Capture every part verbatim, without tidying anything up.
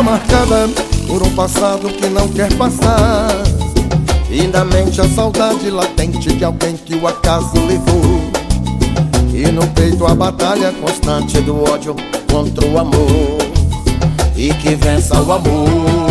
alma marcada por um passado que não quer passar, e na mente a saudade latente de alguém que o acaso levou, e no peito a batalha constante do ódio contra o amor, e que vença o amor.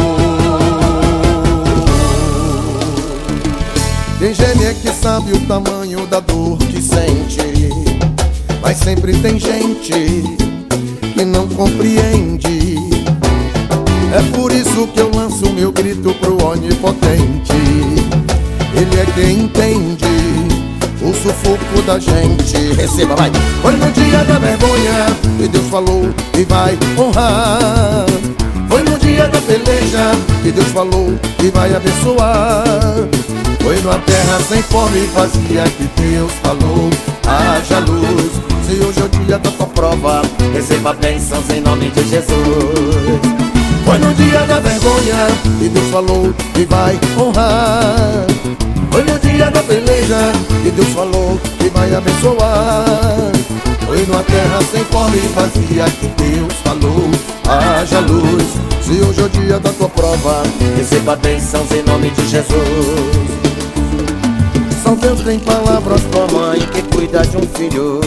Tem gente é que sabe o tamanho da dor que sente, mas sempre tem gente que não compreende. É por isso que eu lanço meu grito pro onipotente. Ele é quem entende o sufoco da gente. Receba, vai! Foi no dia da vergonha que Deus falou e vai honrar. Foi no dia da peleja que Deus falou e vai abençoar. Foi numa terra sem fome e vazia que Deus falou: haja luz. Se hoje é o dia da tua prova, receba bênçãos em nome de Jesus. Foi no dia da vergonha que Deus falou e vai honrar. Foi no dia da peleja que Deus falou e vai abençoar. Foi numa terra sem fome e vazia que Deus falou: haja luz. Se hoje é o dia da tua prova, receba bênçãos em nome de Jesus. Só Deus tem palavras pra mãe que cuida de um filho.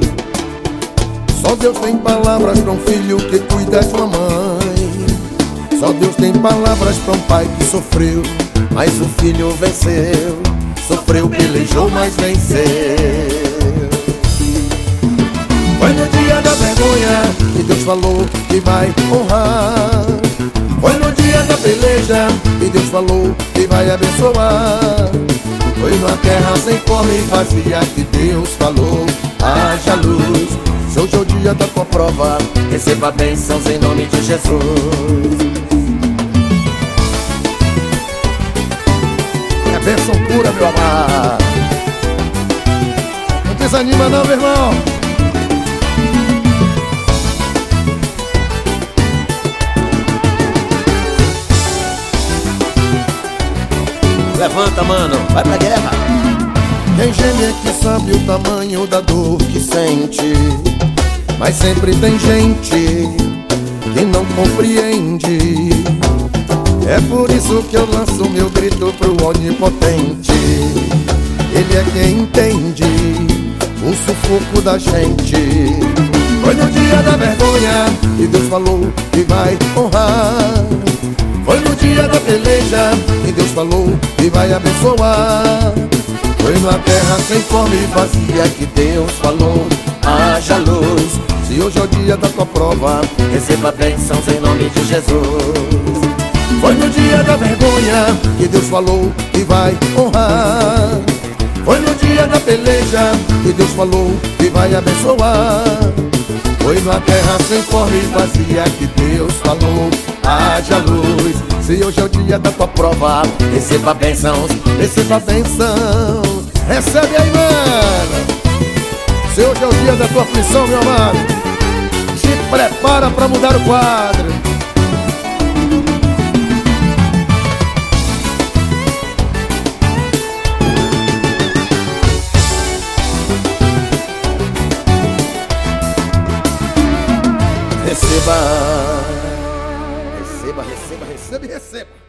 Só Deus tem palavras pra um filho que cuida de uma mãe. Só Deus tem palavras pra um pai que sofreu, mas o filho venceu. Sofreu, pelejou, mas venceu. Foi no dia da vergonha que Deus falou que vai honrar. Foi no dia da peleja que Deus falou que vai abençoar. Foi numa terra sem fome e vazia que Deus falou: haja luz. Se hoje é o dia da tua prova, receba bênçãos em nome de Jesus. É bênção pura, meu amado. Não desanima não, meu irmão. Levanta, mano, vai pra guerra. Tem gente que sabe o tamanho da dor que sente, mas sempre tem gente que não compreende. É por isso que eu lanço meu grito pro onipotente. Ele é quem entende o sufoco da gente. Foi no dia da vergonha que Deus falou que vai honrar. Foi no dia da peleja que Deus falou e vai abençoar. Foi numa terra sem fome e vazia que Deus falou: haja luz. Se hoje é o dia da tua prova, receba bênçãos em nome de Jesus. Foi no dia da vergonha que Deus falou e vai honrar. Foi no dia da peleja que Deus falou e vai abençoar. Foi numa terra sem fome e vazia que Deus falou: haja luz. Se hoje é o dia da tua prova, receba bênçãos, receba bênçãos. Recebe aí, mano. Se hoje é o dia da tua aflição, meu amado, te prepara pra mudar o quadro. Receba, receba, receba, receba e receba.